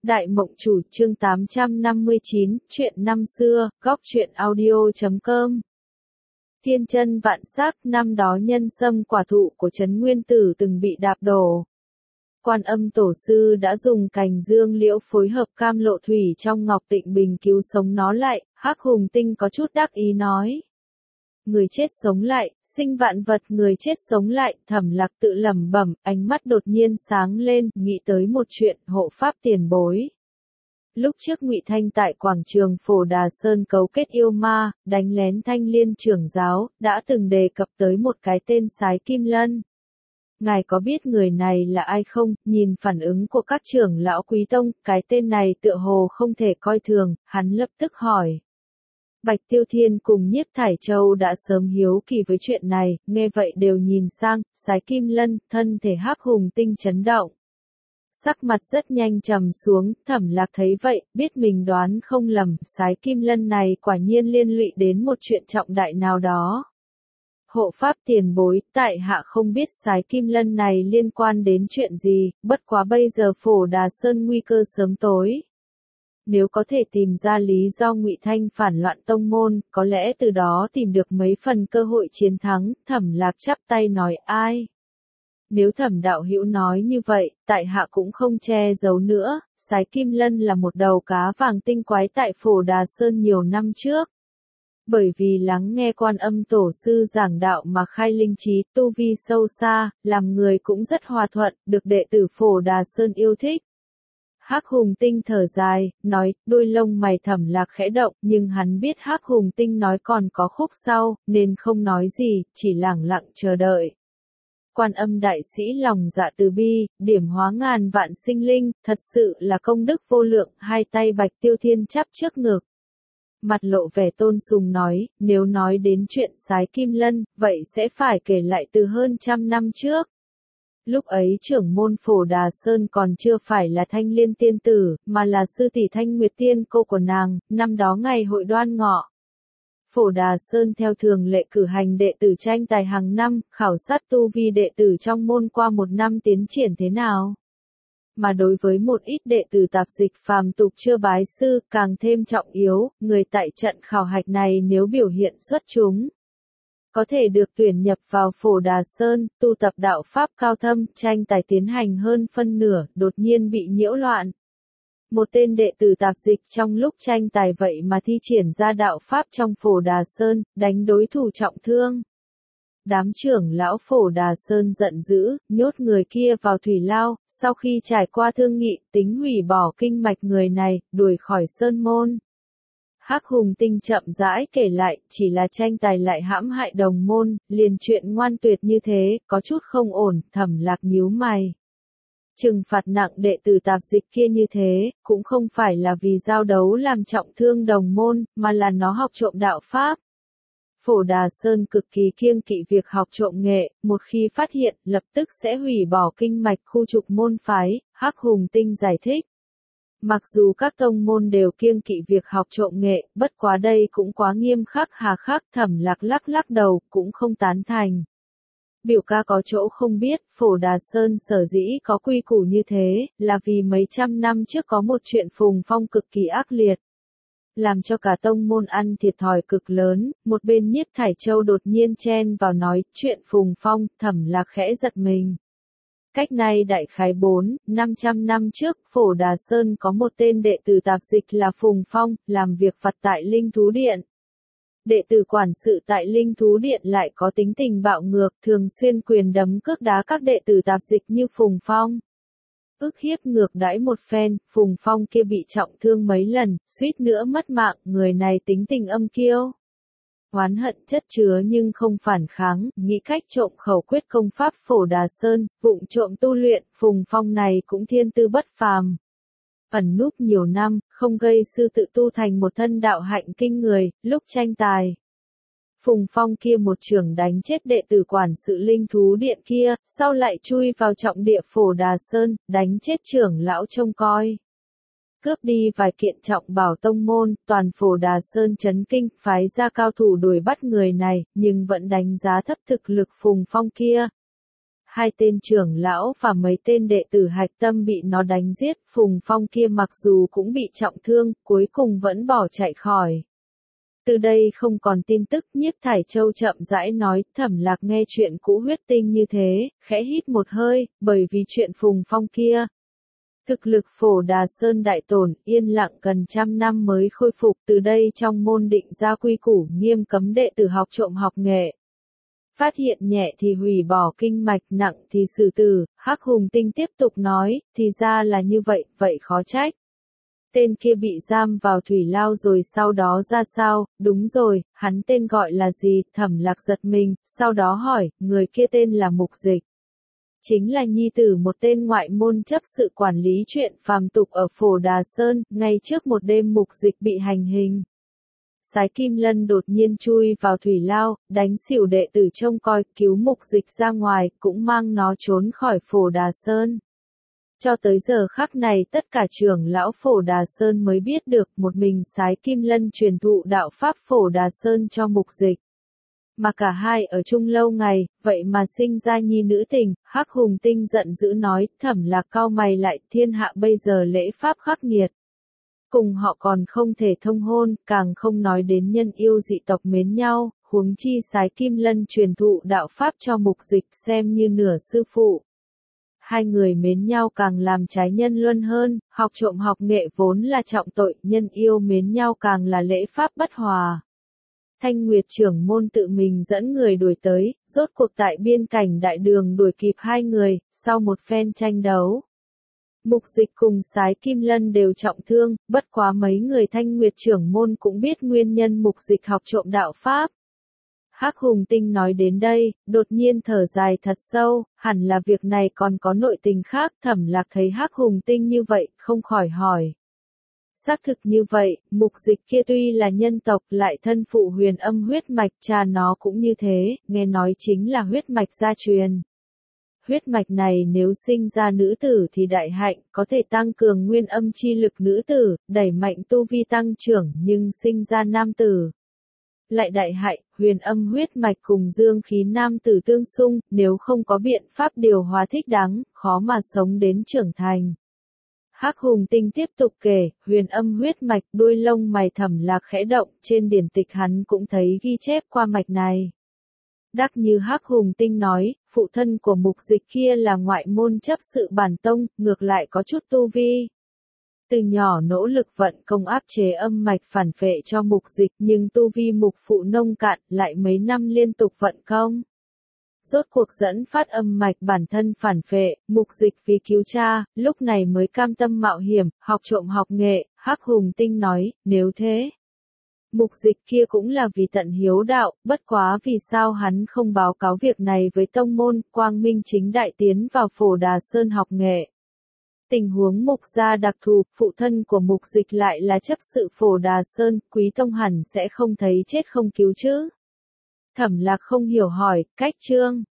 Đại Mộng Chủ chương 859, chuyện năm xưa, góc truyện audio.com. Thiên chân vạn sắc, năm đó nhân sâm quả thụ của Trấn Nguyên Tử từng bị đạp đổ. Quan Âm Tổ sư đã dùng cành dương liễu phối hợp cam lộ thủy trong ngọc tịnh bình cứu sống nó lại. Hắc Hùng Tinh có chút đắc ý nói: người chết sống lại, sinh vạn vật, người chết sống lại. Thẩm Lạc tự lẩm bẩm, ánh mắt đột nhiên sáng lên, nghĩ tới một chuyện. Hộ pháp tiền bối. Lúc trước Ngụy Thanh tại quảng trường Phổ Đà Sơn cấu kết yêu ma, đánh lén Thanh Liên trưởng giáo, đã từng đề cập tới một cái tên Sái Kim Lân. Ngài có biết người này là ai không? Nhìn phản ứng của các trưởng lão quý tông, cái tên này tựa hồ không thể coi thường, hắn lập tức hỏi. Bạch Tiêu Thiên cùng Nhiếp Thải Châu đã sớm hiếu kỳ với chuyện này, nghe vậy đều nhìn sang. Sái Kim Lân, thân thể Hắc Hùng Tinh chấn động. Sắc mặt rất nhanh trầm xuống. Thẩm Lạc thấy vậy, biết mình đoán không lầm, Sái Kim Lân này quả nhiên liên lụy đến một chuyện trọng đại nào đó. Hộ pháp tiền bối, tại hạ không biết Sái Kim Lân này liên quan đến chuyện gì, bất quá bây giờ Phổ Đà Sơn nguy cơ sớm tối. Nếu có thể tìm ra lý do Ngụy Thanh phản loạn tông môn, có lẽ từ đó tìm được mấy phần cơ hội chiến thắng. Thẩm Lạc chắp tay nói: ai? Nếu Thẩm đạo hữu nói như vậy, tại hạ cũng không che giấu nữa. Sái Kim Lân là một đầu cá vàng tinh quái tại Phổ Đà Sơn nhiều năm trước. Bởi vì lắng nghe Quan Âm Tổ sư giảng đạo mà khai linh trí, tu vi sâu xa, làm người cũng rất hòa thuận, được đệ tử Phổ Đà Sơn yêu thích. Hắc Hùng Tinh thở dài, nói. Đôi lông mày Thẩm Lạc khẽ động, nhưng hắn biết Hắc Hùng Tinh nói còn có khúc sau, nên không nói gì, chỉ lẳng lặng chờ đợi. Quan Âm đại sĩ lòng dạ từ bi, điểm hóa ngàn vạn sinh linh, thật sự là công đức vô lượng. Hai tay Bạch Tiêu Thiên chắp trước ngực, mặt lộ vẻ tôn sùng nói, nếu nói đến chuyện Sái Kim Lân, vậy sẽ phải kể lại từ hơn 100 năm trước. Lúc ấy trưởng môn Phổ Đà Sơn còn chưa phải là Thanh Liên tiên tử, mà là sư tỷ Thanh Nguyệt tiên cô của nàng. Năm đó ngày hội Đoan Ngọ, Phổ Đà Sơn theo thường lệ cử hành đệ tử tranh tài hàng năm, khảo sát tu vi đệ tử trong môn qua một năm tiến triển thế nào. Mà đối với một ít đệ tử tạp dịch phàm tục chưa bái sư, càng thêm trọng yếu, người tại trận khảo hạch này nếu biểu hiện xuất chúng, có thể được tuyển nhập vào Phổ Đà Sơn, tu tập đạo pháp cao thâm. Tranh tài tiến hành hơn phân nửa, đột nhiên bị nhiễu loạn. Một tên đệ tử tạp dịch trong lúc tranh tài vậy mà thi triển ra đạo pháp trong Phổ Đà Sơn, đánh đối thủ trọng thương. Đám trưởng lão Phổ Đà Sơn giận dữ, nhốt người kia vào thủy lao, sau khi trải qua thương nghị, tính hủy bỏ kinh mạch người này, đuổi khỏi sơn môn. Hắc Hùng Tinh chậm rãi kể lại, chỉ là tranh tài lại hãm hại đồng môn, liền chuyện ngoan tuyệt như thế, có chút không ổn. Thẩm Lạc nhíu mày. Trừng phạt nặng đệ tử tạp dịch kia như thế, cũng không phải là vì giao đấu làm trọng thương đồng môn, mà là nó học trộm đạo pháp. Phổ Đà Sơn cực kỳ kiêng kỵ việc học trộm nghệ, một khi phát hiện, lập tức sẽ hủy bỏ kinh mạch khu trục môn phái. Hắc Hùng Tinh giải thích. Mặc dù các tông môn đều kiêng kỵ việc học trộm nghệ, bất quá đây cũng quá nghiêm khắc hà khắc. Thẩm Lạc lắc lắc đầu, cũng không tán thành. Biểu ca có chỗ không biết, Phổ Đà Sơn sở dĩ có quy củ như thế, là vì mấy trăm năm trước có một chuyện phùng phong cực kỳ ác liệt, làm cho cả tông môn ăn thiệt thòi cực lớn. Một bên Nhiếp Thải Châu đột nhiên chen vào nói, chuyện phùng phong. Thẩm Lạc khẽ giật mình. Cách nay đại khái 400-500 năm trước, Phổ Đà Sơn có một tên đệ tử tạp dịch là Phùng Phong, làm việc vặt tại Linh Thú Điện. Đệ tử quản sự tại Linh Thú Điện lại có tính tình bạo ngược, thường xuyên quyền đấm cước đá các đệ tử tạp dịch như Phùng Phong. Ức hiếp ngược đãi một phen, Phùng Phong kia bị trọng thương mấy lần, suýt nữa mất mạng. Người này tính tình âm kiêu, oán hận chất chứa nhưng không phản kháng, nghĩ cách trộm khẩu quyết công pháp Phổ Đà Sơn, vụng trộm tu luyện. Phùng Phong này cũng thiên tư bất phàm, ẩn núp nhiều năm, không gây sư tự tu thành một thân đạo hạnh kinh người. Lúc tranh tài, Phùng Phong kia một chưởng đánh chết đệ tử quản sự Linh Thú Điện kia, sau lại chui vào trọng địa Phổ Đà Sơn, đánh chết trưởng lão trông coi, cướp đi vài kiện trọng bảo tông môn. Toàn Phổ Đà Sơn chấn kinh, phái ra cao thủ đuổi bắt người này, nhưng vẫn đánh giá thấp thực lực Phùng Phong kia. hai tên trưởng lão và mấy tên đệ tử hạch tâm bị nó đánh giết, Phùng Phong kia mặc dù cũng bị trọng thương, cuối cùng vẫn bỏ chạy khỏi. Từ đây không còn tin tức, Nhiếp Thải Châu chậm rãi nói, Thẩm Lạc nghe chuyện cũ huyết tinh như thế, khẽ hít một hơi, bởi vì chuyện Phùng Phong kia. Thực lực Phổ Đà Sơn đại tổn, yên lặng gần trăm năm mới khôi phục, từ đây trong môn định ra quy củ nghiêm cấm đệ tử học trộm học nghệ. Phát hiện nhẹ thì hủy bỏ kinh mạch, nặng thì xử tử. Hắc Hùng Tinh tiếp tục nói, thì ra là như vậy, vậy khó trách. Tên kia bị giam vào thủy lao rồi sau đó ra sao? Đúng rồi, hắn tên gọi là gì? Thẩm Lạc giật mình, sau đó hỏi, người kia tên là Mục Dịch. Chính là nhi tử một tên ngoại môn chấp sự quản lý chuyện phàm tục ở Phổ Đà Sơn, ngay trước một đêm Mục Dịch bị hành hình. Sái Kim Lân đột nhiên chui vào thủy lao, đánh xỉu đệ tử trông coi, cứu Mục Dịch ra ngoài, cũng mang nó trốn khỏi Phổ Đà Sơn. Cho tới giờ khắc này tất cả trưởng lão Phổ Đà Sơn mới biết được một mình Sái Kim Lân truyền thụ đạo pháp Phổ Đà Sơn cho Mục Dịch. Mà cả hai ở chung lâu ngày, vậy mà sinh ra nhi nữ tình. Hắc Hùng Tinh giận dữ nói, Thẩm Lạc cau mày lại, thiên hạ bây giờ lễ pháp khắc nghiệt. Cùng họ còn không thể thông hôn, càng không nói đến nhân yêu dị tộc mến nhau, huống chi Sái Kim Lân truyền thụ đạo pháp cho Mục Dịch xem như nửa sư phụ. Hai người mến nhau càng làm trái nhân luân hơn, học trộm học nghệ vốn là trọng tội, nhân yêu mến nhau càng là lễ pháp bất hòa. Thanh Nguyệt trưởng môn tự mình dẫn người đuổi tới, rốt cuộc tại biên cảnh đại đường đuổi kịp hai người, sau một phen tranh đấu. Mục Dịch cùng Sái Kim Lân đều trọng thương, bất quá mấy người Thanh Nguyệt trưởng môn cũng biết nguyên nhân Mục Dịch học trộm đạo pháp. Hắc Hùng Tinh nói đến đây, đột nhiên thở dài thật sâu, hẳn là việc này còn có nội tình khác. Thẩm Lạc thấy Hắc Hùng Tinh như vậy, không khỏi hỏi. Xác thực như vậy, Mục Dịch kia tuy là nhân tộc lại thân phụ huyền âm huyết mạch, cha nó cũng như thế, nghe nói chính là huyết mạch gia truyền. Huyết mạch này nếu sinh ra nữ tử thì đại hạnh, có thể tăng cường nguyên âm chi lực nữ tử, đẩy mạnh tu vi tăng trưởng, nhưng sinh ra nam tử lại đại hại, huyền âm huyết mạch cùng dương khí nam tử tương xung, nếu không có biện pháp điều hòa thích đáng, khó mà sống đến trưởng thành. Hắc Hùng Tinh tiếp tục kể, huyền âm huyết mạch, đuôi lông mày Thẩm Lạc khẽ động, trên điển tịch hắn cũng thấy ghi chép qua mạch này. Đắc như Hắc Hùng Tinh nói, phụ thân của Mục Dịch kia là ngoại môn chấp sự bản tông, ngược lại có chút tu vi. Từ nhỏ nỗ lực vận công áp chế âm mạch phản phệ cho Mục Dịch, nhưng tu vi Mục phụ nông cạn, lại mấy năm liên tục vận công. Rốt cuộc dẫn phát âm mạch bản thân phản phệ, Mục Dịch vì cứu cha, lúc này mới cam tâm mạo hiểm, học trộm học nghệ. Hắc Hùng Tinh nói, nếu thế, Mục Dịch kia cũng là vì tận hiếu đạo, bất quá vì sao hắn không báo cáo việc này với tông môn, quang minh chính đại tiến vào Phổ Đà Sơn học nghệ. Tình huống Mục gia đặc thù, phụ thân của Mục Dịch lại là chấp sự Phổ Đà Sơn, quý tông hẳn sẽ không thấy chết không cứu chứ. Thẩm Lạc không hiểu hỏi, cách chương